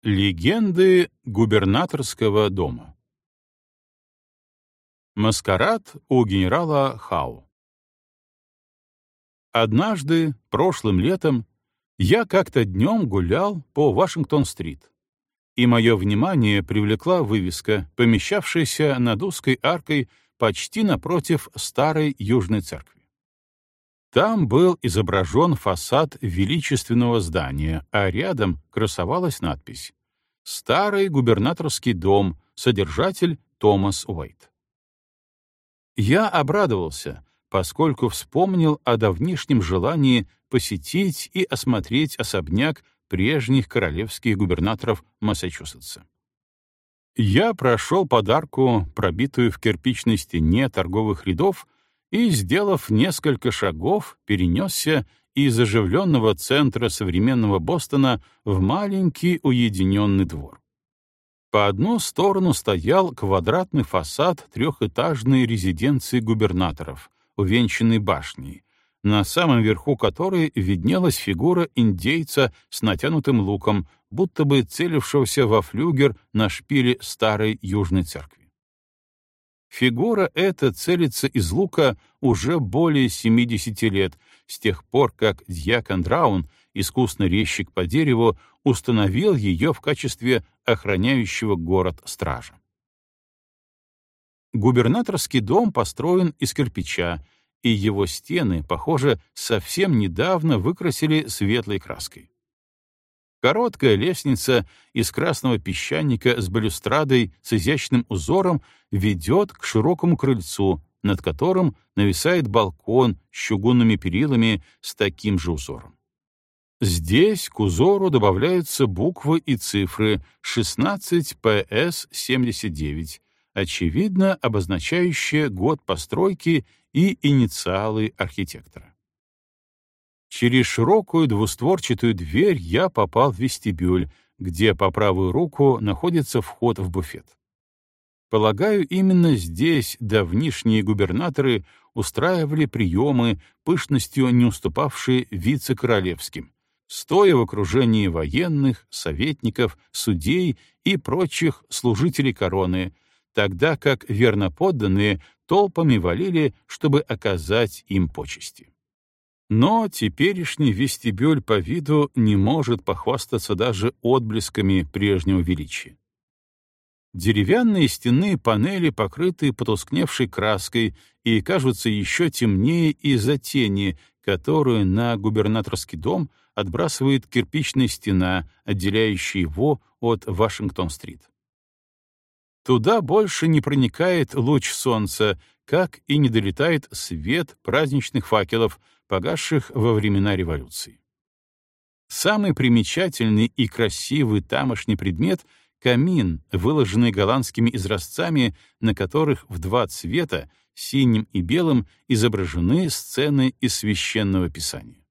Легенды губернаторского дома. Маскарад у генерала Хау. Однажды, прошлым летом, я как-то днем гулял по Вашингтон-стрит, и мое внимание привлекла вывеска, помещавшаяся над узкой аркой почти напротив старой Южной церкви. Там был изображен фасад величественного здания, а рядом красовалась надпись «Старый губернаторский дом, содержатель Томас Уэйт». Я обрадовался, поскольку вспомнил о давнишнем желании посетить и осмотреть особняк прежних королевских губернаторов Массачусетса. Я прошел под арку, пробитую в кирпичной стене торговых рядов, и, сделав несколько шагов, перенесся из оживленного центра современного Бостона в маленький уединенный двор. По одну сторону стоял квадратный фасад трехэтажной резиденции губернаторов, увенчанный башней, на самом верху которой виднелась фигура индейца с натянутым луком, будто бы целившегося во флюгер на шпиле старой Южной церкви. Фигура эта целится из лука уже более 70 лет, с тех пор, как дьякон Драун, искусный резчик по дереву, установил ее в качестве охраняющего город стража. Губернаторский дом построен из кирпича, и его стены, похоже, совсем недавно выкрасили светлой краской. Короткая лестница из красного песчаника с балюстрадой с изящным узором ведет к широкому крыльцу, над которым нависает балкон с чугунными перилами с таким же узором. Здесь к узору добавляются буквы и цифры 16 ПС-79, очевидно обозначающие год постройки и инициалы архитектора. Через широкую двустворчатую дверь я попал в вестибюль, где по правую руку находится вход в буфет. Полагаю, именно здесь давнишние губернаторы устраивали приемы, пышностью не уступавшие вице-королевским, стоя в окружении военных, советников, судей и прочих служителей короны, тогда как верноподданные толпами валили, чтобы оказать им почести. Но теперешний вестибюль по виду не может похвастаться даже отблесками прежнего величия. Деревянные стенные панели покрыты потускневшей краской и кажутся еще темнее из-за тени, которую на губернаторский дом отбрасывает кирпичная стена, отделяющая его от Вашингтон-стрит. Туда больше не проникает луч солнца, как и не долетает свет праздничных факелов, погасших во времена революции. Самый примечательный и красивый тамошний предмет — камин, выложенный голландскими изразцами, на которых в два цвета, синим и белым, изображены сцены из Священного Писания.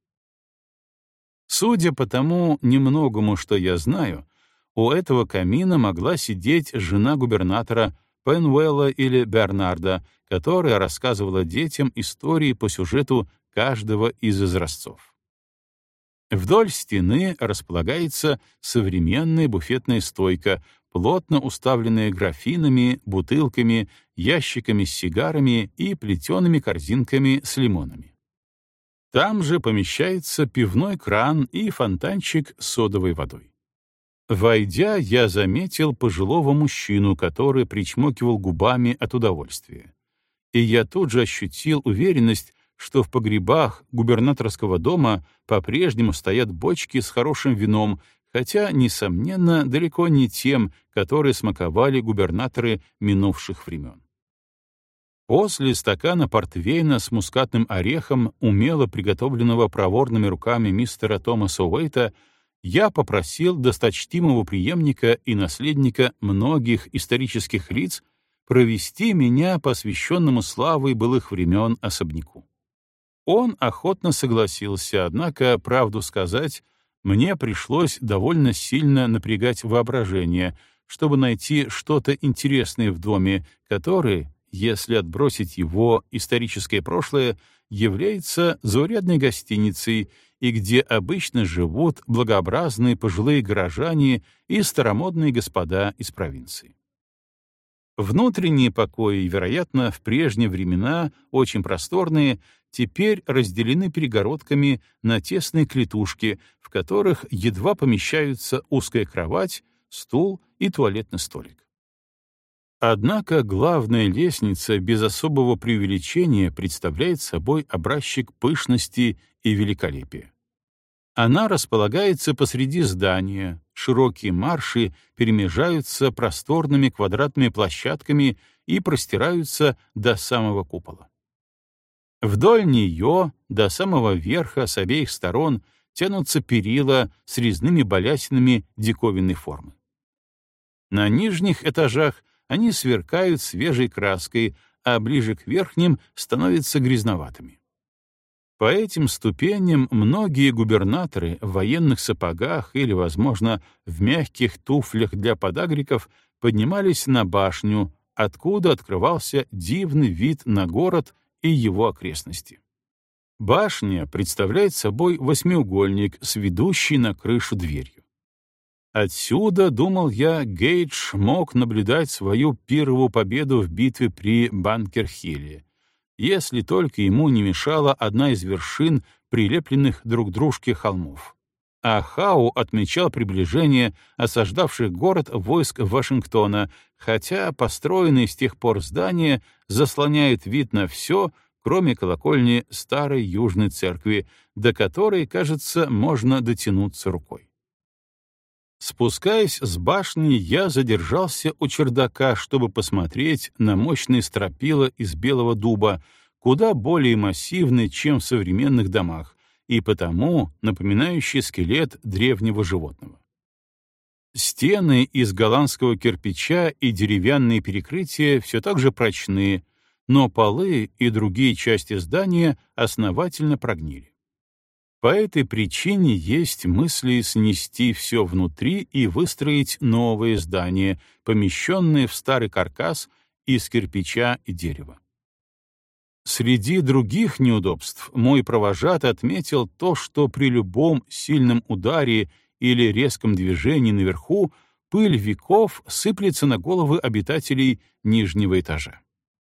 Судя по тому немногому, что я знаю, у этого камина могла сидеть жена губернатора Пенуэлла или Бернарда, которая рассказывала детям истории по сюжету каждого из изразцов. Вдоль стены располагается современная буфетная стойка, плотно уставленная графинами, бутылками, ящиками с сигарами и плетеными корзинками с лимонами. Там же помещается пивной кран и фонтанчик с содовой водой. Войдя, я заметил пожилого мужчину, который причмокивал губами от удовольствия. И я тут же ощутил уверенность, что в погребах губернаторского дома по-прежнему стоят бочки с хорошим вином, хотя, несомненно, далеко не тем, которые смаковали губернаторы минувших времен. После стакана портвейна с мускатным орехом, умело приготовленного проворными руками мистера Томаса Уэйта, я попросил досточтимого преемника и наследника многих исторических лиц провести меня по освященному славой былых времен особняку. Он охотно согласился, однако, правду сказать, мне пришлось довольно сильно напрягать воображение, чтобы найти что-то интересное в доме, который, если отбросить его историческое прошлое, является заурядной гостиницей и где обычно живут благообразные пожилые горожане и старомодные господа из провинции. Внутренние покои, вероятно, в прежние времена, очень просторные, теперь разделены перегородками на тесные клетушки, в которых едва помещаются узкая кровать, стул и туалетный столик. Однако главная лестница без особого преувеличения представляет собой образчик пышности и великолепия. Она располагается посреди здания, широкие марши перемежаются просторными квадратными площадками и простираются до самого купола. Вдоль нее, до самого верха, с обеих сторон, тянутся перила с резными балясинами диковинной формы. На нижних этажах они сверкают свежей краской, а ближе к верхним становятся грязноватыми. По этим ступеням многие губернаторы в военных сапогах или, возможно, в мягких туфлях для подагриков поднимались на башню, откуда открывался дивный вид на город и его окрестности. Башня представляет собой восьмиугольник с ведущей на крышу дверью. Отсюда, думал я, Гейдж мог наблюдать свою первую победу в битве при Банкер-Хилле, если только ему не мешала одна из вершин, прилепленных друг к дружке холмов. А Хау отмечал приближение осаждавших город войск Вашингтона, хотя построенные с тех пор здания заслоняют вид на все, кроме колокольни старой Южной церкви, до которой, кажется, можно дотянуться рукой. Спускаясь с башни, я задержался у чердака, чтобы посмотреть на мощные стропила из белого дуба, куда более массивные, чем в современных домах, и потому напоминающие скелет древнего животного. Стены из голландского кирпича и деревянные перекрытия все так же прочные, но полы и другие части здания основательно прогнили. По этой причине есть мысли снести все внутри и выстроить новое здание, помещенное в старый каркас из кирпича и дерева. Среди других неудобств мой провожатый отметил то, что при любом сильном ударе или резком движении наверху пыль веков сыплется на головы обитателей нижнего этажа.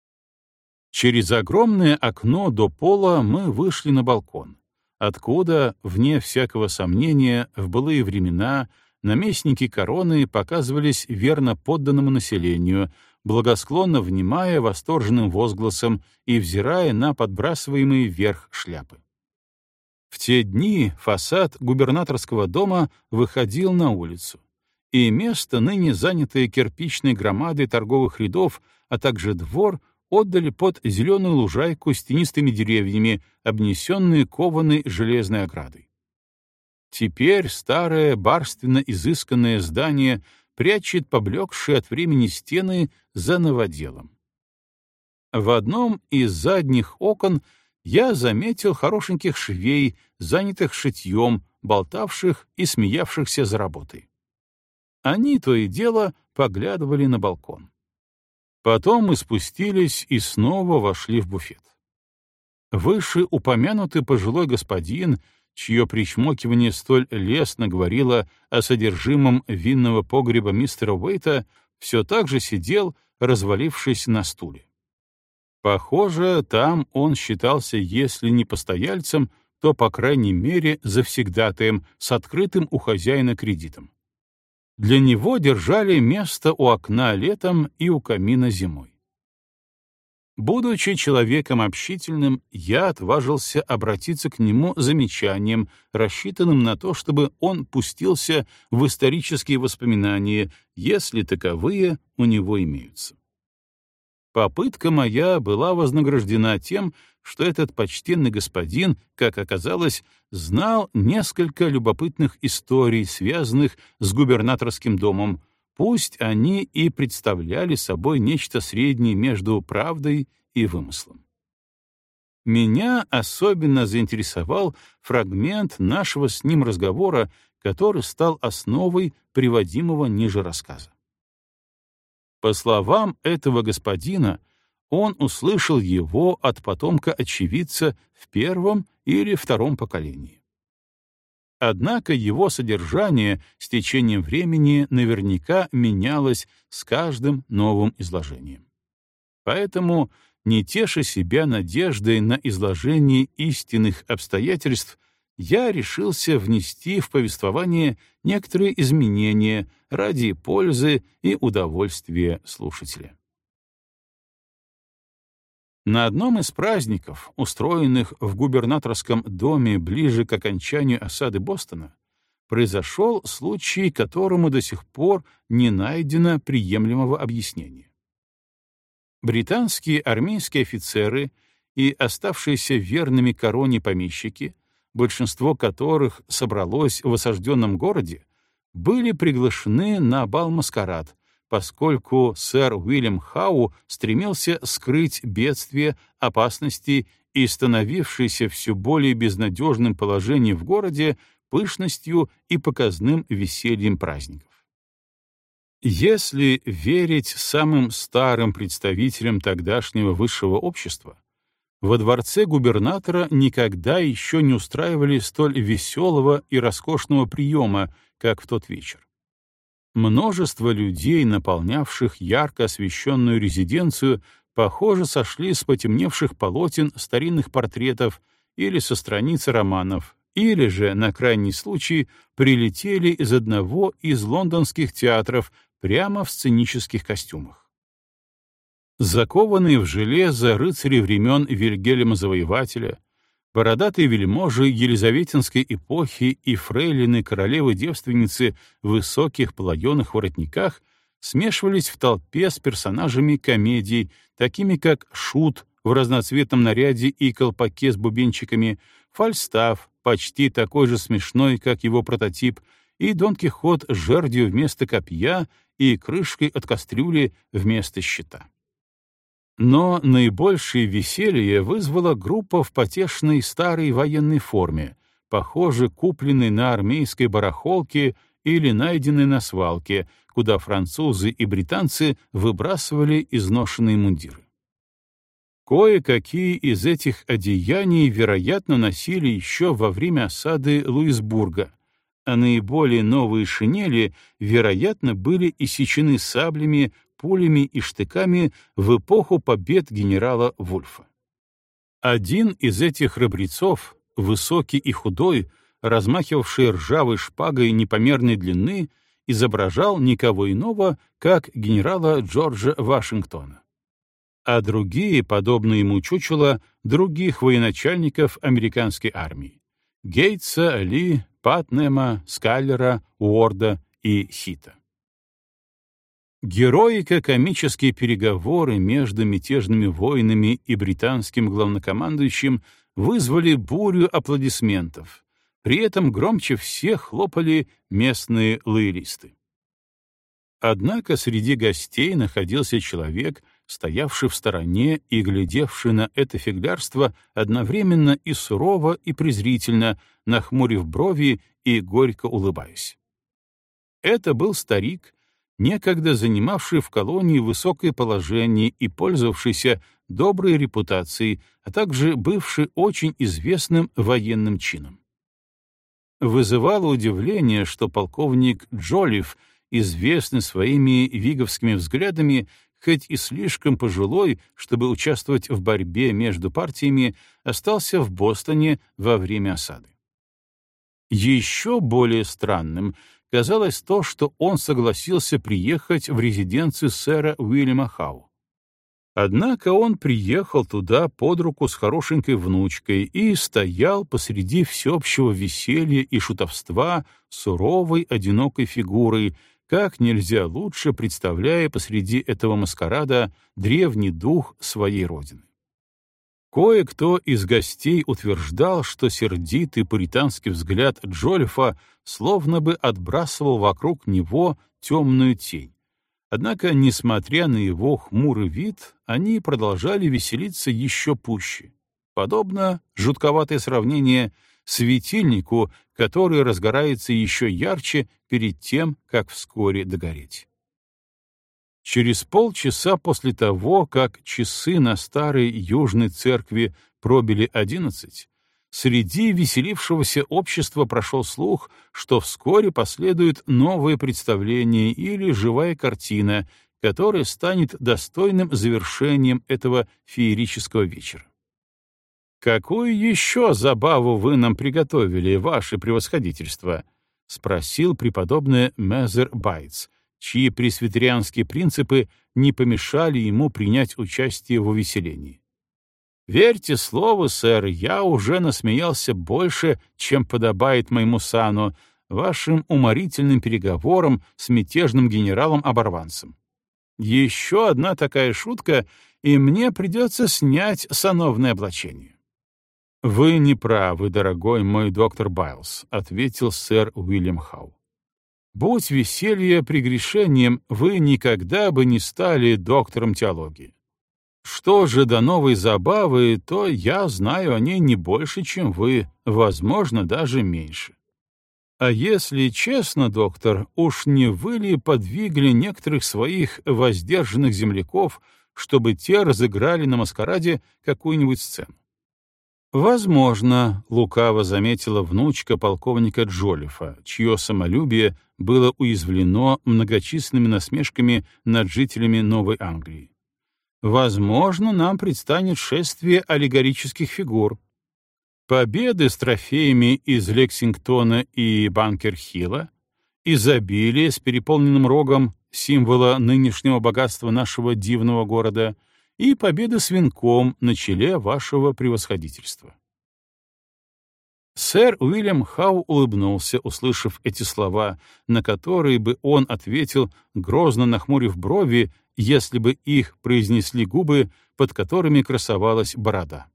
Через огромное окно до пола мы вышли на балкон, откуда, вне всякого сомнения, в былые времена наместники короны показывались верно подданному населению, благосклонно внимая восторженным возгласам и взирая на подбрасываемые вверх шляпы. В те дни фасад губернаторского дома выходил на улицу, и место, ныне занятое кирпичной громадой торговых рядов, а также двор, отдали под зеленую лужайку с тенистыми деревьями, обнесенные кованой железной оградой. Теперь старое барственно изысканное здание прячет поблекшие от времени стены за новоделом. В одном из задних окон я заметил хорошеньких швей, занятых шитьем, болтавших и смеявшихся за работой. Они то и дело поглядывали на балкон. Потом мы спустились и снова вошли в буфет. Вышеупомянутый пожилой господин, чье причмокивание столь лестно говорило о содержимом винного погреба мистера Уэйта, все так же сидел, развалившись на стуле. Похоже, там он считался, если не постояльцем, то, по крайней мере, завсегдатаем с открытым у хозяина кредитом. Для него держали место у окна летом и у камина зимой. Будучи человеком общительным, я отважился обратиться к нему замечанием, рассчитанным на то, чтобы он пустился в исторические воспоминания, если таковые у него имеются. Попытка моя была вознаграждена тем, что этот почтенный господин, как оказалось, знал несколько любопытных историй, связанных с губернаторским домом, пусть они и представляли собой нечто среднее между правдой и вымыслом. Меня особенно заинтересовал фрагмент нашего с ним разговора, который стал основой приводимого ниже рассказа. По словам этого господина, он услышал его от потомка очевидца в первом или втором поколении. Однако его содержание с течением времени наверняка менялось с каждым новым изложением. Поэтому, не теша себя надеждой на изложение истинных обстоятельств, я решился внести в повествование некоторые изменения ради пользы и удовольствия слушателя. На одном из праздников, устроенных в губернаторском доме ближе к окончанию осады Бостона, произошел случай, которому до сих пор не найдено приемлемого объяснения. Британские армейские офицеры и оставшиеся верными короне помещики, большинство которых собралось в осажденном городе, были приглашены на бал-маскарад, поскольку сэр Уильям Хау стремился скрыть бедствие, опасности и становившееся все более безнадежным положение в городе пышностью и показным весельем праздников. Если верить самым старым представителям тогдашнего высшего общества, во дворце губернатора никогда еще не устраивали столь веселого и роскошного приема, как в тот вечер. Множество людей, наполнявших ярко освещенную резиденцию, похоже, сошли с потемневших полотен старинных портретов или со страниц романов, или же, на крайний случай, прилетели из одного из лондонских театров прямо в сценических костюмах. Закованные в железо рыцари времен Вильгельма Завоевателя, бородатые вельможи елизаветинской эпохи и фрейлины королевы-девственницы в высоких плоеных воротниках смешивались в толпе с персонажами комедий, такими как Шут в разноцветном наряде и колпаке с бубенчиками, Фальстаф, почти такой же смешной, как его прототип, и Дон Кихот с жердью вместо копья и крышкой от кастрюли вместо щита. Но наибольшее веселье вызвала группа в потешной старой военной форме, похоже, купленной на армейской барахолке или найденной на свалке, куда французы и британцы выбрасывали изношенные мундиры. Кое-какие из этих одеяний, вероятно, носили еще во время осады Луисбурга, а наиболее новые шинели, вероятно, были иссечены саблями, пулями и штыками в эпоху побед генерала Вульфа. Один из этих храбрецов, высокий и худой, размахивавший ржавой шпагой непомерной длины, изображал никого иного, как генерала Джорджа Вашингтона. А другие, подобные ему чучела, других военачальников американской армии — Гейтса, Ли, Патнема, Скайлера, Уорда и Хита. Героико-комические переговоры между мятежными воинами и британским главнокомандующим вызвали бурю аплодисментов. При этом громче всех хлопали местные лоялисты. Однако среди гостей находился человек, стоявший в стороне и глядевший на это фиглярство одновременно и сурово, и презрительно, нахмурив брови и горько улыбаясь. Это был старик, некогда занимавший в колонии высокое положение и пользовавшийся доброй репутацией, а также бывший очень известным военным чином. Вызывало удивление, что полковник Джолифф, известный своими виговскими взглядами, хоть и слишком пожилой, чтобы участвовать в борьбе между партиями, остался в Бостоне во время осады. Еще более странным казалось то, что он согласился приехать в резиденцию сэра Уильяма Хау. Однако он приехал туда под руку с хорошенькой внучкой и стоял посреди всеобщего веселья и шутовства суровой, одинокой фигурой, как нельзя лучше представляя посреди этого маскарада древний дух своей родины. Кое-кто из гостей утверждал, что сердитый пуританский взгляд Джолиффа словно бы отбрасывал вокруг него темную тень. Однако, несмотря на его хмурый вид, они продолжали веселиться еще пуще. Подобно, жутковатое сравнение, светильнику, который разгорается еще ярче перед тем, как вскоре догореть. Через полчаса после того, как часы на старой южной церкви пробили 11, Среди веселившегося общества прошел слух, что вскоре последует новое представление или живая картина, которая станет достойным завершением этого феерического вечера. «Какую еще забаву вы нам приготовили, ваше превосходительство?» — спросил преподобный Мезер Байтс, чьи пресвитерианские принципы не помешали ему принять участие в увеселении. «Верьте слову, сэр, я уже насмеялся больше, чем подобает моему сану, вашим уморительным переговорам с мятежным генералом-оборванцем. Еще одна такая шутка, и мне придется снять сановное облачение». «Вы не правы, дорогой мой доктор Байлз», — ответил сэр Уильям Хау. «Будь веселье прегрешением, вы никогда бы не стали доктором теологии. Что же до новой забавы, то я знаю о ней не больше, чем вы, возможно, даже меньше. А если честно, доктор, уж не вы ли подвигли некоторых своих воздержанных земляков, чтобы те разыграли на маскараде какую-нибудь сцену?» «Возможно», — лукаво заметила внучка полковника Джолифа, чье самолюбие было уязвлено многочисленными насмешками над жителями Новой Англии. «Возможно, нам предстанет шествие аллегорических фигур. Победы с трофеями из Лексингтона и Банкер-Хилла, изобилие с переполненным рогом, символа нынешнего богатства нашего дивного города, и победа с венком на челе вашего превосходительства». Сэр Уильям Хау улыбнулся, услышав эти слова, на которые бы он ответил, грозно нахмурив брови, если бы их произнесли губы, под которыми красовалась борода.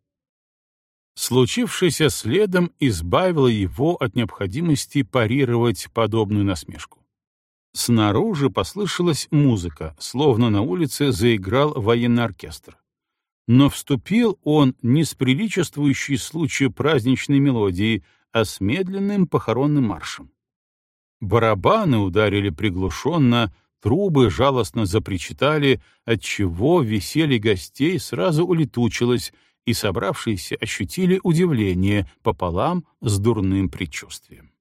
Случившееся следом избавило его от необходимости парировать подобную насмешку. Снаружи послышалась музыка, словно на улице заиграл военный оркестр. Но вступил он не с приличествующей случаю праздничной мелодией, а с медленным похоронным маршем. Барабаны ударили приглушенно, трубы жалостно запричитали, отчего веселье гостей сразу улетучилось, и собравшиеся ощутили удивление пополам с дурным предчувствием.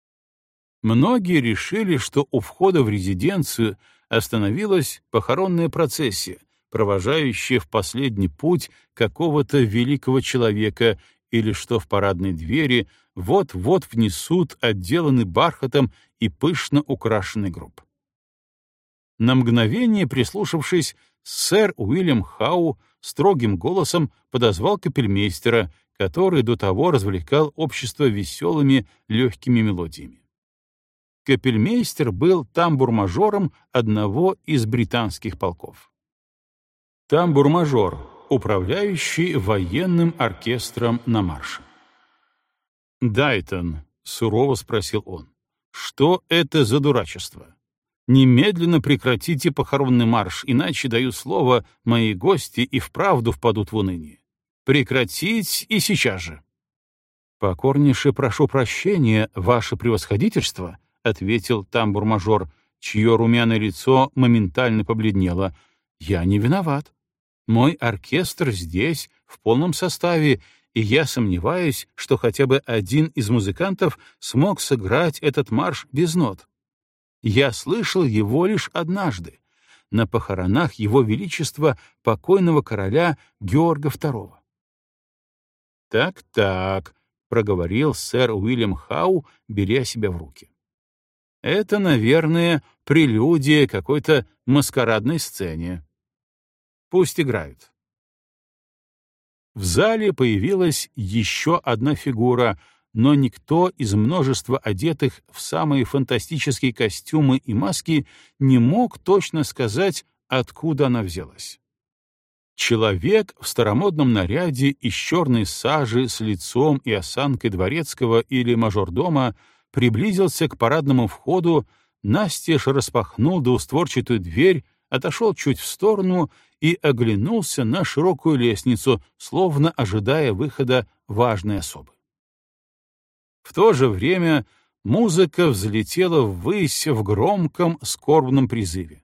Многие решили, что у входа в резиденцию остановилась похоронная процессия, провожающая в последний путь какого-то великого человека, или что в парадной двери вот-вот внесут отделанный бархатом и пышно украшенный гроб. На мгновение прислушавшись, сэр Уильям Хау строгим голосом подозвал капельмейстера, который до того развлекал общество веселыми легкими мелодиями. Капельмейстер был тамбур-мажором одного из британских полков. Тамбур-мажор, управляющий военным оркестром на марше. «Дайтон», — сурово спросил он, — «что это за дурачество? Немедленно прекратите похоронный марш, иначе, даю слово, мои гости и вправду впадут в уныние. Прекратить и сейчас же». «Покорнейше прошу прощения, ваше превосходительство», — ответил тамбур-мажор, чье румяное лицо моментально побледнело. «Я не виноват. Мой оркестр здесь, в полном составе, и я сомневаюсь, что хотя бы один из музыкантов смог сыграть этот марш без нот. Я слышал его лишь однажды, на похоронах Его Величества покойного короля Георга II». «Так», — проговорил сэр Уильям Хау, беря себя в руки. «Это, наверное, прелюдия какой-то маскарадной сцене. Пусть играют». В зале появилась еще одна фигура, но никто из множества одетых в самые фантастические костюмы и маски не мог точно сказать, откуда она взялась. Человек в старомодном наряде из черной сажи с лицом и осанкой дворецкого или мажордома приблизился к парадному входу, настежь распахнул двустворчатую дверь, отошел чуть в сторону и оглянулся на широкую лестницу, словно ожидая выхода важной особы. В то же время музыка взлетела ввысь в громком скорбном призыве.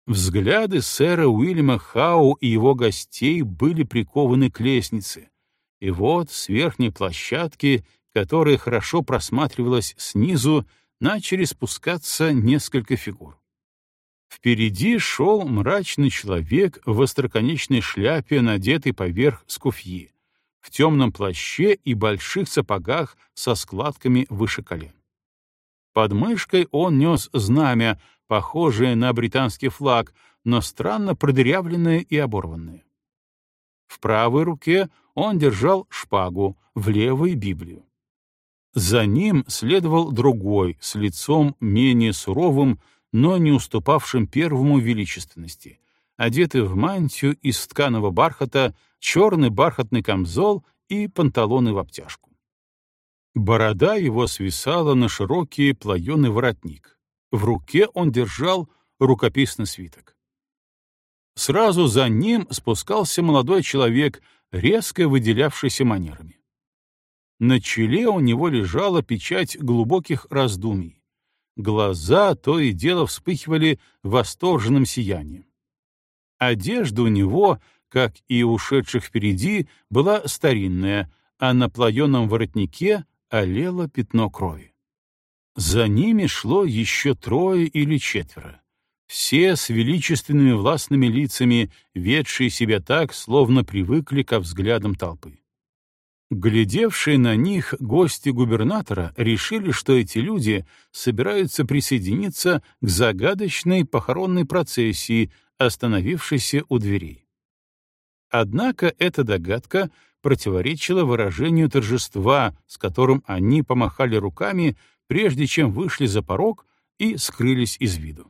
Взгляды сэра Уильяма Хау и его гостей были прикованы к лестнице, И вот с верхней площадки, которая хорошо просматривалась снизу, начали спускаться несколько фигур. Впереди шел мрачный человек в остроконечной шляпе, надетой поверх скуфьи, в темном плаще и больших сапогах со складками выше колен. Под мышкой он нес знамя, похожее на британский флаг, но странно продырявленное и оборванное. В правой руке он держал шпагу, в левой — Библию. За ним следовал другой, с лицом менее суровым, но не уступавшим первому величественности, одетый в мантию из тканого бархата, черный бархатный камзол и панталоны в обтяжку. Борода его свисала на широкий плоеный воротник. В руке он держал рукописный свиток. Сразу за ним спускался молодой человек, резко выделявшийся манерами. На челе у него лежала печать глубоких раздумий. Глаза то и дело вспыхивали восторженным сиянием. Одежда у него, как и у ушедших впереди, была старинная, а на плоеном воротнике олело пятно крови. За ними шло еще 3 или 4, все с величественными властными лицами, ведшие себя так, словно привыкли ко взглядам толпы. Глядевшие на них гости губернатора решили, что эти люди собираются присоединиться к загадочной похоронной процессии, остановившейся у дверей. Однако эта догадка противоречила выражению торжества, с которым они помахали руками, прежде чем вышли за порог и скрылись из виду.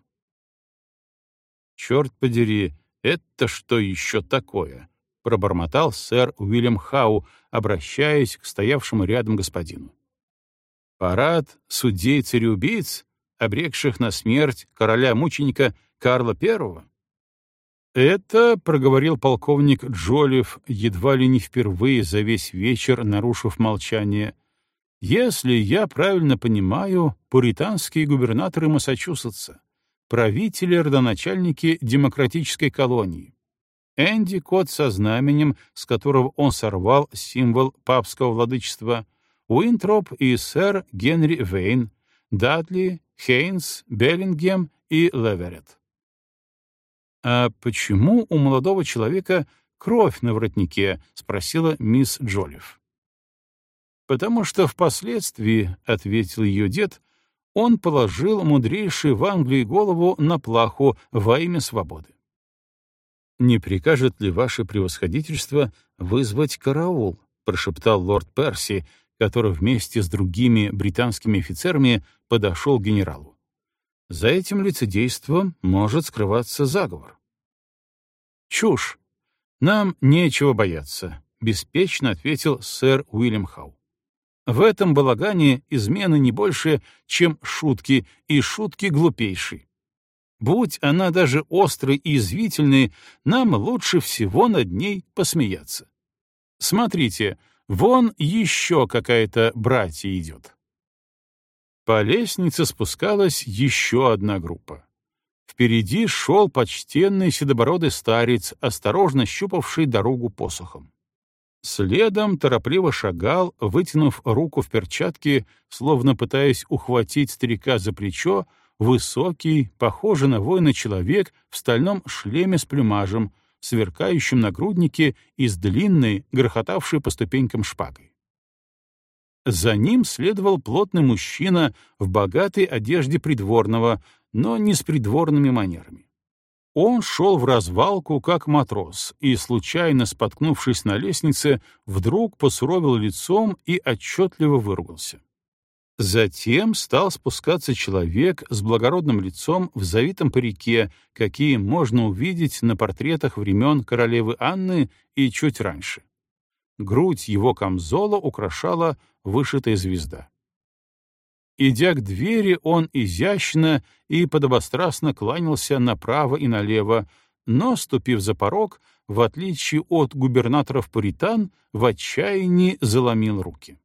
«Черт подери, это что еще такое?» — пробормотал сэр Уильям Хау, обращаясь к стоявшему рядом господину. «Парад судей-цареубийц, обрекших на смерть короля-мученика Карла I?» «Это, — проговорил полковник Джолифф, едва ли не впервые за весь вечер нарушив молчание, — если я правильно понимаю, пуританские губернаторы Массачусетса, правители-родоначальники демократической колонии. Энди Кот со знаменем, с которого он сорвал символ папского владычества, Уинтроп и сэр Генри Вейн, Дадли, Хейнс, Беллингем и Леверетт. «А почему у молодого человека кровь на воротнике?» — спросила мисс Джолифф. «Потому что впоследствии, — ответил ее дед, — он положил мудрейшую в Англии голову на плаху во имя свободы». «Не прикажет ли ваше превосходительство вызвать караул?» — прошептал лорд Перси, который вместе с другими британскими офицерами подошел к генералу. «За этим лицедейством может скрываться заговор». «Чушь! Нам нечего бояться», — беспечно ответил сэр Уильям Хау. «В этом балагане измены не больше, чем шутки, и шутки глупейшие. Будь она даже острой и язвительной, нам лучше всего над ней посмеяться. Смотрите, вон еще какая-то братья идет». По лестнице спускалась еще одна группа. Впереди шел почтенный седобородый старец, осторожно щупавший дорогу посохом. Следом торопливо шагал, вытянув руку в перчатке, словно пытаясь ухватить старика за плечо, высокий, похожий на воина человек в стальном шлеме с плюмажем, сверкающем нагруднике и с длинной, грохотавшей по ступенькам шпагой. За ним следовал плотный мужчина в богатой одежде придворного, но не с придворными манерами. Он шел в развалку, как матрос, и, случайно споткнувшись на лестнице, вдруг посуровил лицом и отчетливо выругался. Затем стал спускаться человек с благородным лицом в завитом парике, какие можно увидеть на портретах времен королевы Анны и чуть раньше. Грудь его камзола украшала вышитая звезда. Идя к двери, он изящно и подобострастно кланялся направо и налево, но, ступив за порог, в отличие от губернаторов-пуритан, в отчаянии заломил руки.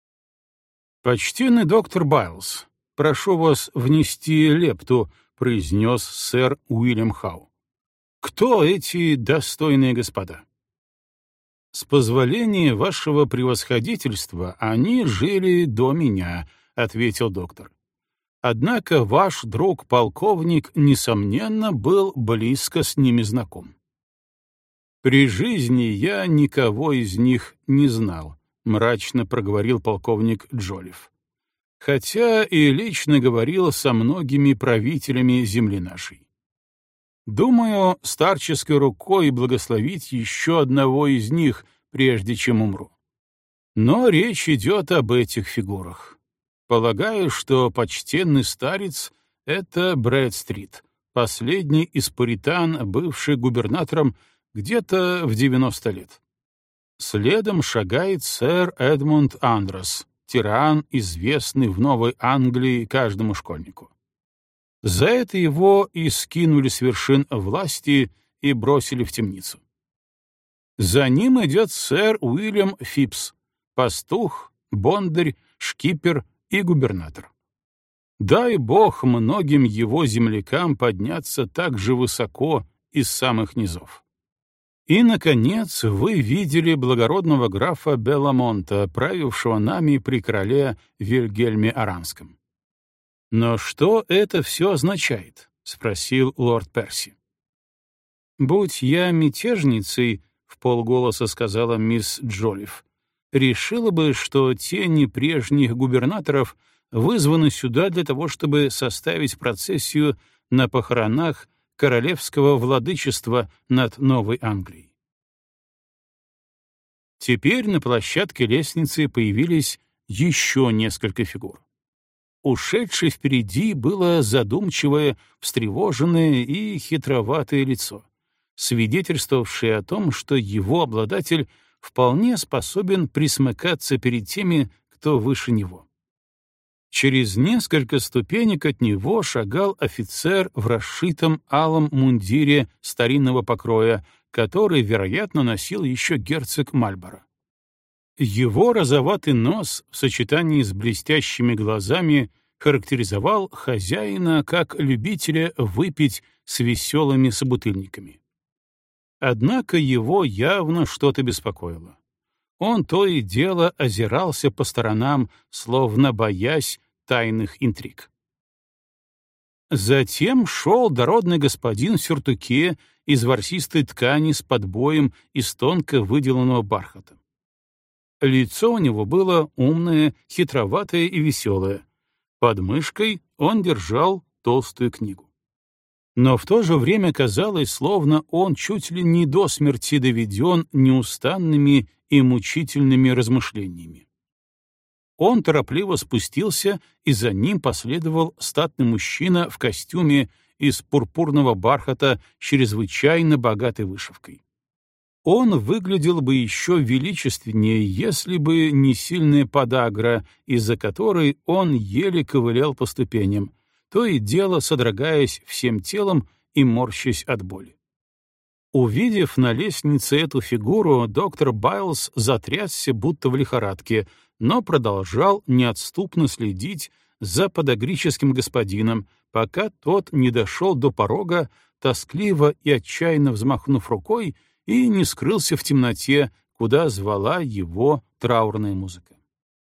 «Почтенный доктор Байлз, прошу вас внести лепту», — произнес сэр Уильям Хау. «Кто эти достойные господа?» «С позволения вашего превосходительства они жили до меня», — ответил доктор. «Однако ваш друг-полковник, несомненно, был близко с ними знаком». «При жизни я никого из них не знал», — мрачно проговорил полковник Джолифф. «Хотя и лично говорил со многими правителями земли нашей. Думаю, старческой рукой благословить еще одного из них, прежде чем умру. Но речь идет об этих фигурах. Полагаю, что почтенный старец — это Брэдстрит, последний из пуритан, бывший губернатором где-то в 90 лет. Следом шагает сэр Эдмунд Андрос, тиран, известный в Новой Англии каждому школьнику. За это его и скинули с вершин власти и бросили в темницу. За ним идет сэр Уильям Фипс, пастух, бондарь, шкипер и губернатор. Дай бог многим его землякам подняться так же высоко из самых низов. И, наконец, вы видели благородного графа Белламонта, правившего нами при короле Вильгельме Оранском. «Но что это все означает?» — спросил лорд Перси. «Будь я мятежницей», — вполголоса сказала мисс Джолифф, «решила бы, что тени прежних губернаторов вызваны сюда для того, чтобы составить процессию на похоронах королевского владычества над Новой Англией». Теперь на площадке лестницы появились еще несколько фигур. Ушедшей впереди было задумчивое, встревоженное и хитроватое лицо, свидетельствовавшее о том, что его обладатель вполне способен присмыкаться перед теми, кто выше него. Через несколько ступенек от него шагал офицер в расшитом алом мундире старинного покроя, который, вероятно, носил еще герцог Мальборо. Его розоватый нос в сочетании с блестящими глазами характеризовал хозяина как любителя выпить с веселыми собутыльниками. Однако его явно что-то беспокоило. Он то и дело озирался по сторонам, словно боясь тайных интриг. Затем шел дородный господин в сюртуке из ворсистой ткани с подбоем из тонко выделанного бархата. Лицо у него было умное, хитроватое и веселое. Под мышкой он держал толстую книгу. Но в то же время казалось, словно он чуть ли не до смерти доведен неустанными и мучительными размышлениями. Он торопливо спустился, и за ним последовал статный мужчина в костюме из пурпурного бархата с чрезвычайно богатой вышивкой. Он выглядел бы еще величественнее, если бы не сильная подагра, из-за которой он еле ковылял по ступеням, то и дело содрогаясь всем телом и морщась от боли. Увидев на лестнице эту фигуру, доктор Байлз затрясся, будто в лихорадке, но продолжал неотступно следить за подагрическим господином, пока тот не дошел до порога, тоскливо и отчаянно взмахнув рукой, и не скрылся в темноте, куда звала его траурная музыка.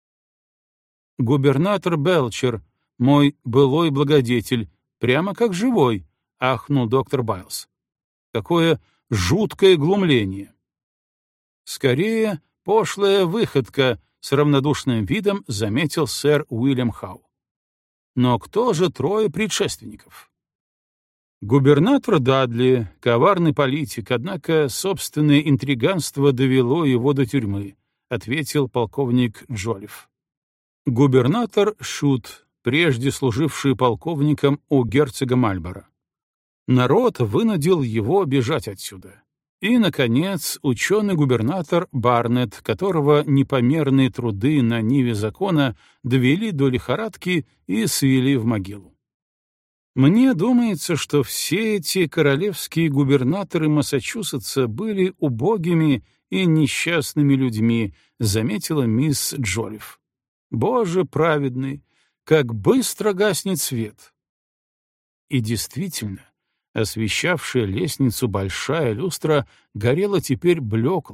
«Губернатор Белчер, мой былой благодетель, прямо как живой», — ахнул доктор Байлз. «Какое жуткое глумление!» «Скорее, пошлая выходка», — с равнодушным видом заметил сэр Уильям Хау. «Но кто же трое предшественников?» Губернатор Дадли, коварный политик, однако собственное интриганство довело его до тюрьмы, ответил полковник Джолифф. Губернатор Шут, прежде служивший полковником у герцога Мальборо. Народ вынудил его бежать отсюда. И, наконец, ученый-губернатор Барнетт, которого непомерные труды на ниве закона довели до лихорадки и свели в могилу. Мне думается, что все эти королевские губернаторы Массачусетса были убогими и несчастными людьми, заметила мисс Джолифф. Боже праведный, как быстро гаснет свет! И действительно, освещавшая лестницу большая люстра горела теперь блекло,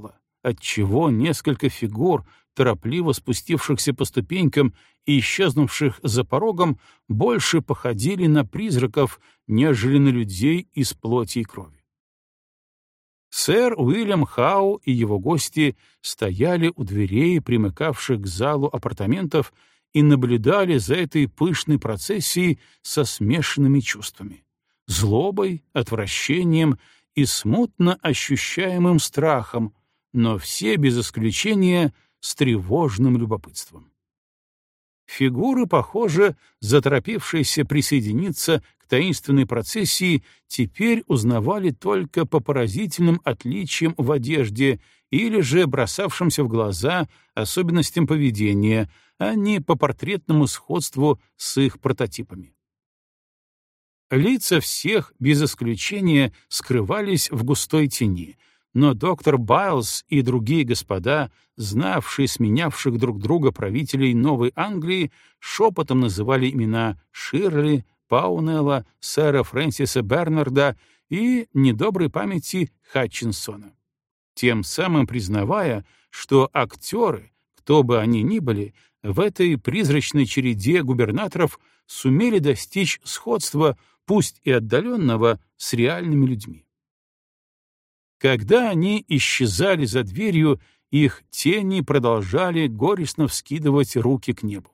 отчего несколько фигур, торопливо спустившихся по ступенькам и исчезнувших за порогом, больше походили на призраков, нежели на людей из плоти и крови. Сэр Уильям Хау и его гости стояли у дверей, примыкавших к залу апартаментов, и наблюдали за этой пышной процессией со смешанными чувствами — злобой, отвращением и смутно ощущаемым страхом, но все без исключения с тревожным любопытством. Фигуры, похоже, заторопившиеся присоединиться к таинственной процессии, теперь узнавали только по поразительным отличиям в одежде или же бросавшимся в глаза особенностям поведения, а не по портретному сходству с их прототипами. Лица всех, без исключения, скрывались в густой тени, но доктор Байлз и другие господа, знавшие сменявших друг друга правителей Новой Англии, шепотом называли имена Ширли, Паунелла, сэра Фрэнсиса Бернарда и недоброй памяти Хатчинсона, тем самым признавая, что актеры, кто бы они ни были, в этой призрачной череде губернаторов сумели достичь сходства, пусть и отдаленного, с реальными людьми. Когда они исчезали за дверью, их тени продолжали горестно вскидывать руки к небу.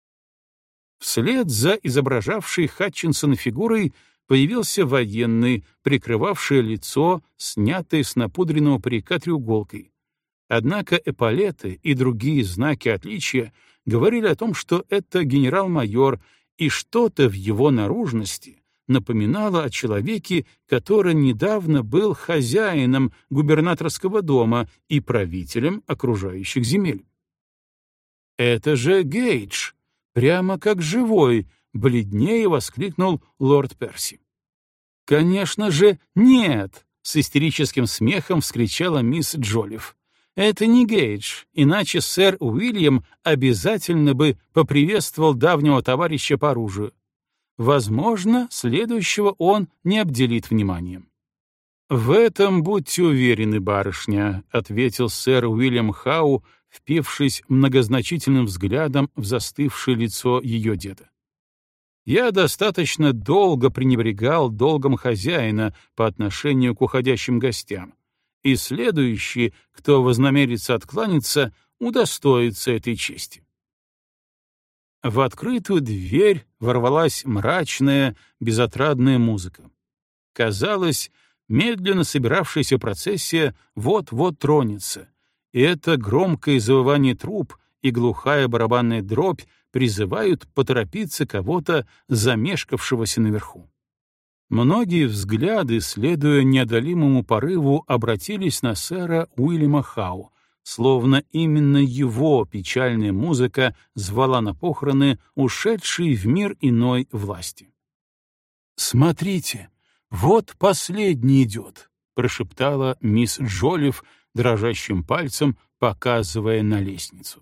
Вслед за изображавшей Хатчинсона фигурой появился военный, прикрывавший лицо, снятое с напудренного парика треуголкой. Однако эполеты и другие знаки отличия говорили о том, что это генерал-майор, и что-то в его наружности напоминало о человеке, который недавно был хозяином губернаторского дома и правителем окружающих земель. «Это же Гейдж, прямо как живой!» — бледнее воскликнул лорд Перси. «Конечно же, нет!» — с истерическим смехом вскричала мисс Джолифф. «Это не Гейдж, иначе сэр Уильям обязательно бы поприветствовал давнего товарища по оружию. Возможно, следующего он не обделит вниманием». «В этом будьте уверены, барышня», — ответил сэр Уильям Хау, впившись многозначительным взглядом в застывшее лицо ее деда. «Я достаточно долго пренебрегал долгом хозяина по отношению к уходящим гостям, и следующий, кто вознамерится откланяться, удостоится этой чести». В открытую дверь ворвалась мрачная, безотрадная музыка. Казалось, медленно собиравшаяся процессия вот-вот тронется, и это громкое завывание труб и глухая барабанная дробь призывают поторопиться кого-то, замешкавшегося наверху. Многие взгляды, следуя неодолимому порыву, обратились на сэра Уильяма Хау, словно именно его печальная музыка звала на похороны ушедшей в мир иной власти. «Смотрите, вот последний идет», — прошептала мисс Джолифф дрожащим пальцем, показывая на лестницу.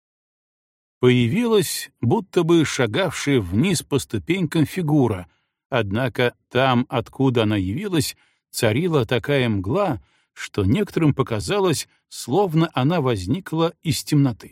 Появилась, будто бы шагавшая вниз по ступенькам фигура, однако там, откуда она явилась, царила такая мгла, что некоторым показалось, словно она возникла из темноты.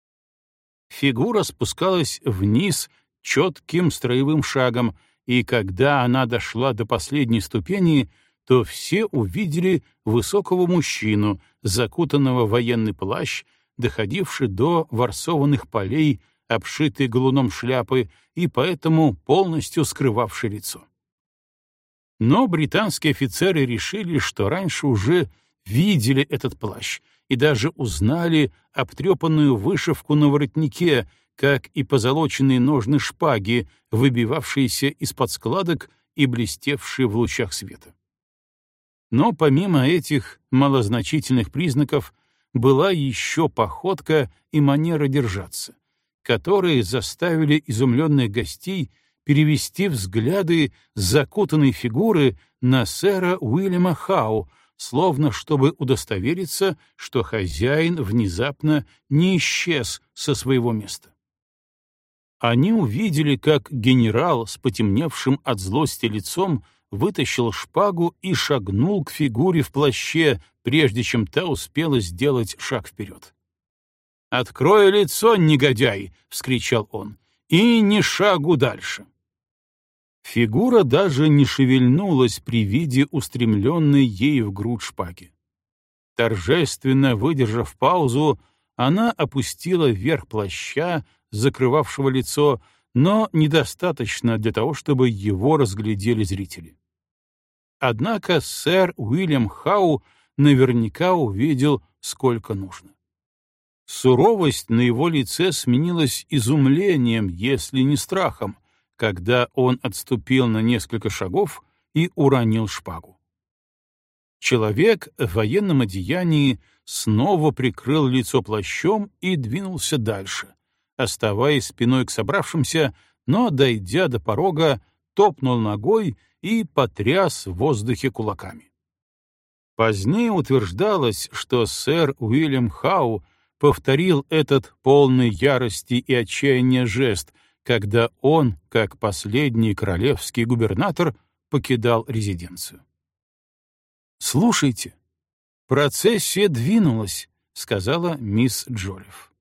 Фигура спускалась вниз четким строевым шагом, и когда она дошла до последней ступени, то все увидели высокого мужчину, закутанного в военный плащ, доходивший до ворсованных полей, обшитый галуном шляпы и поэтому полностью скрывавший лицо. Но британские офицеры решили, что раньше уже видели этот плащ и даже узнали обтрепанную вышивку на воротнике, как и позолоченные ножны шпаги, выбивавшиеся из-под складок и блестевшие в лучах света. Но помимо этих малозначительных признаков была еще походка и манера держаться, которые заставили изумленных гостей перевести взгляды закутанной фигуры на сэра Уильяма Хау, словно чтобы удостовериться, что хозяин внезапно не исчез со своего места. Они увидели, как генерал с потемневшим от злости лицом вытащил шпагу и шагнул к фигуре в плаще, прежде чем та успела сделать шаг вперед. «Открой лицо, негодяй!» — вскричал он. «И ни шагу дальше!» Фигура даже не шевельнулась при виде устремленной ей в грудь шпаги. Торжественно выдержав паузу, она опустила верх плаща, закрывавшего лицо, но недостаточно для того, чтобы его разглядели зрители. Однако сэр Уильям Хау наверняка увидел, сколько нужно. Суровость на его лице сменилась изумлением, если не страхом, когда он отступил на несколько шагов и уронил шпагу. Человек в военном одеянии снова прикрыл лицо плащом и двинулся дальше, оставаясь спиной к собравшимся, но, дойдя до порога, топнул ногой и потряс в воздухе кулаками. Позднее утверждалось, что сэр Уильям Хау повторил этот полный ярости и отчаяния жест, когда он, как последний королевский губернатор, покидал резиденцию. «Слушайте, процессия двинулась», — сказала мисс Джолифф.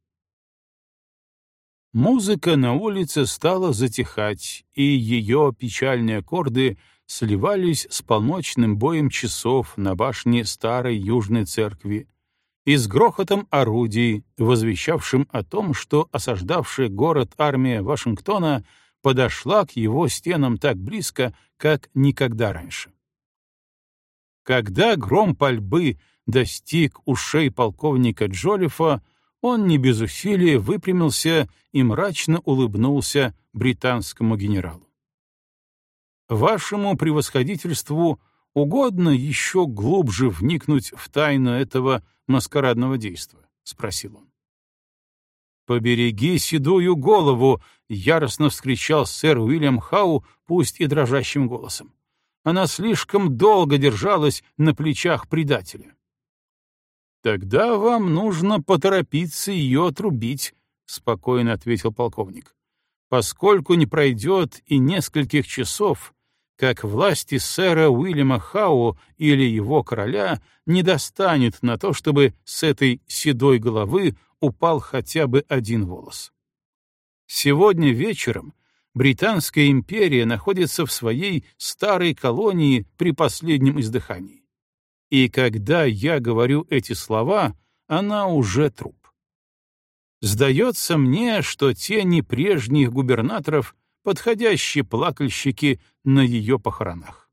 Музыка на улице стала затихать, и ее печальные аккорды сливались с полночным боем часов на башне старой южной церкви и с грохотом орудий, возвещавшим о том, что осаждавшая город армия Вашингтона подошла к его стенам так близко, как никогда раньше. Когда гром пальбы достиг ушей полковника Джолиффа, он не без усилия выпрямился и мрачно улыбнулся британскому генералу. «Вашему превосходительству угодно еще глубже вникнуть в тайну этого маскарадного действа?» — спросил он. «Побереги седую голову!» — яростно вскричал сэр Уильям Хау, пусть и дрожащим голосом. «Она слишком долго держалась на плечах предателя». «Тогда вам нужно поторопиться ее отрубить», — спокойно ответил полковник, «поскольку не пройдет и нескольких часов, как власти сэра Уильяма Хау или его короля не достанет на то, чтобы с этой седой головы упал хотя бы один волос. Сегодня вечером Британская империя находится в своей старой колонии при последнем издыхании. И когда я говорю эти слова, она уже труп. Сдается мне, что тени прежних губернаторов — подходящие плакальщики на ее похоронах.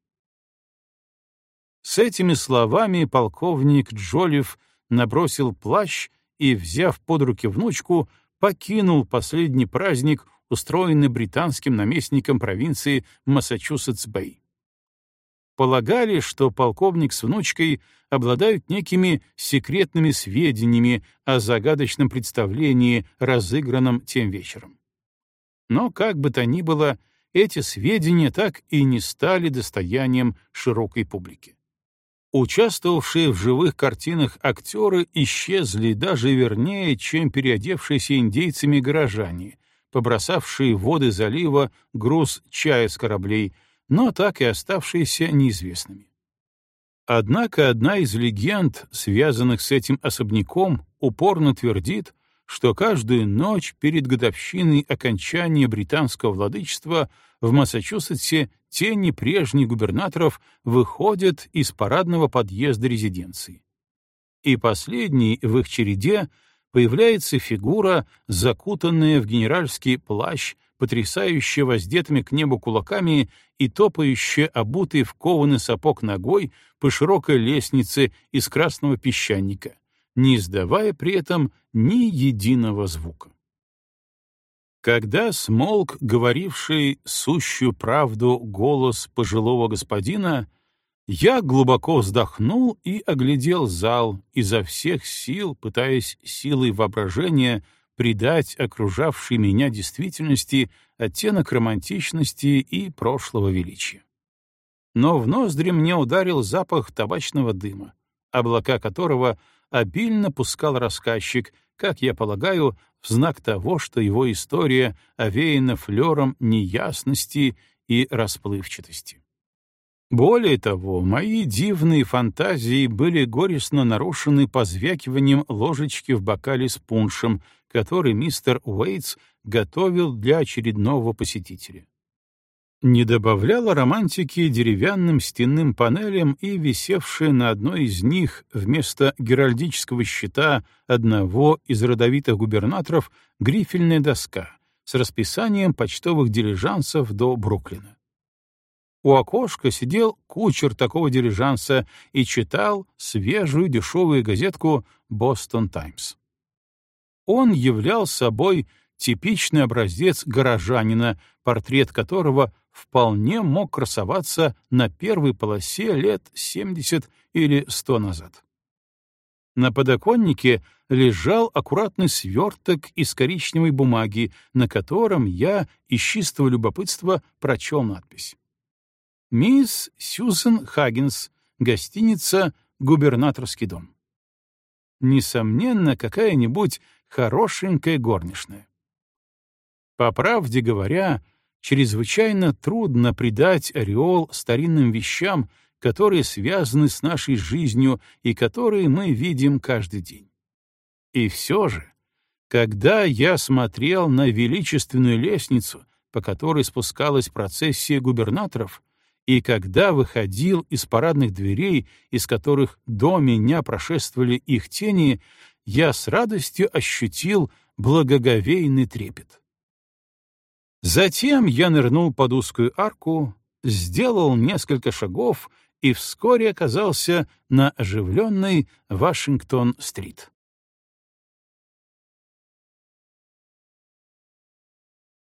С этими словами полковник Джолифф набросил плащ и, взяв под руки внучку, покинул последний праздник, устроенный британским наместником провинции Массачусетс-Бэй. Полагали, что полковник с внучкой обладают некими секретными сведениями о загадочном представлении, разыгранном тем вечером. Но, как бы то ни было, эти сведения так и не стали достоянием широкой публики. Участвовавшие в живых картинах актеры исчезли даже вернее, чем переодевшиеся индейцами горожане, побросавшие в воды залива груз чая с кораблей, но так и оставшиеся неизвестными. Однако одна из легенд, связанных с этим особняком, упорно твердит, что каждую ночь перед годовщиной окончания британского владычества в Массачусетсе тени прежних губернаторов выходят из парадного подъезда резиденции. И последней в их череде появляется фигура, закутанная в генеральский плащ, потрясающая воздетыми к небу кулаками и топающая обутый в кованый сапог ногой по широкой лестнице из красного песчаника, не издавая при этом ни единого звука. Когда смолк говоривший сущую правду голос пожилого господина, я глубоко вздохнул и оглядел зал, изо всех сил пытаясь силой воображения придать окружавшей меня действительности оттенок романтичности и прошлого величия. Но в ноздри мне ударил запах табачного дыма, облака которого обильно пускал рассказчик, как я полагаю, в знак того, что его история овеяна флером неясности и расплывчатости. Более того, мои дивные фантазии были горестно нарушены позвякиванием ложечки в бокале с пуншем, который мистер Уэйтс готовил для очередного посетителя. Не добавляла романтики деревянным стенным панелям и висевшая на одной из них вместо геральдического щита одного из родовитых губернаторов грифельная доска с расписанием почтовых дилижансов до Бруклина. У окошка сидел кучер такого дилижанса и читал свежую дешевую газетку «Бостон Таймс». Он являл собой типичный образец горожанина, портрет которого вполне мог красоваться на первой полосе лет 70 или 100 назад. На подоконнике лежал аккуратный сверток из коричневой бумаги, на котором я из чистого любопытства прочел надпись. «Мисс Сьюзен Хаггинс, гостиница «Губернаторский дом». Несомненно, какая-нибудь хорошенькая горничная. По правде говоря, чрезвычайно трудно придать ореол старинным вещам, которые связаны с нашей жизнью и которые мы видим каждый день. И все же, когда я смотрел на величественную лестницу, по которой спускалась процессия губернаторов, и когда выходил из парадных дверей, из которых до меня прошествовали их тени, я с радостью ощутил благоговейный трепет. Затем я нырнул под узкую арку, сделал несколько шагов и вскоре оказался на оживленной Вашингтон-стрит.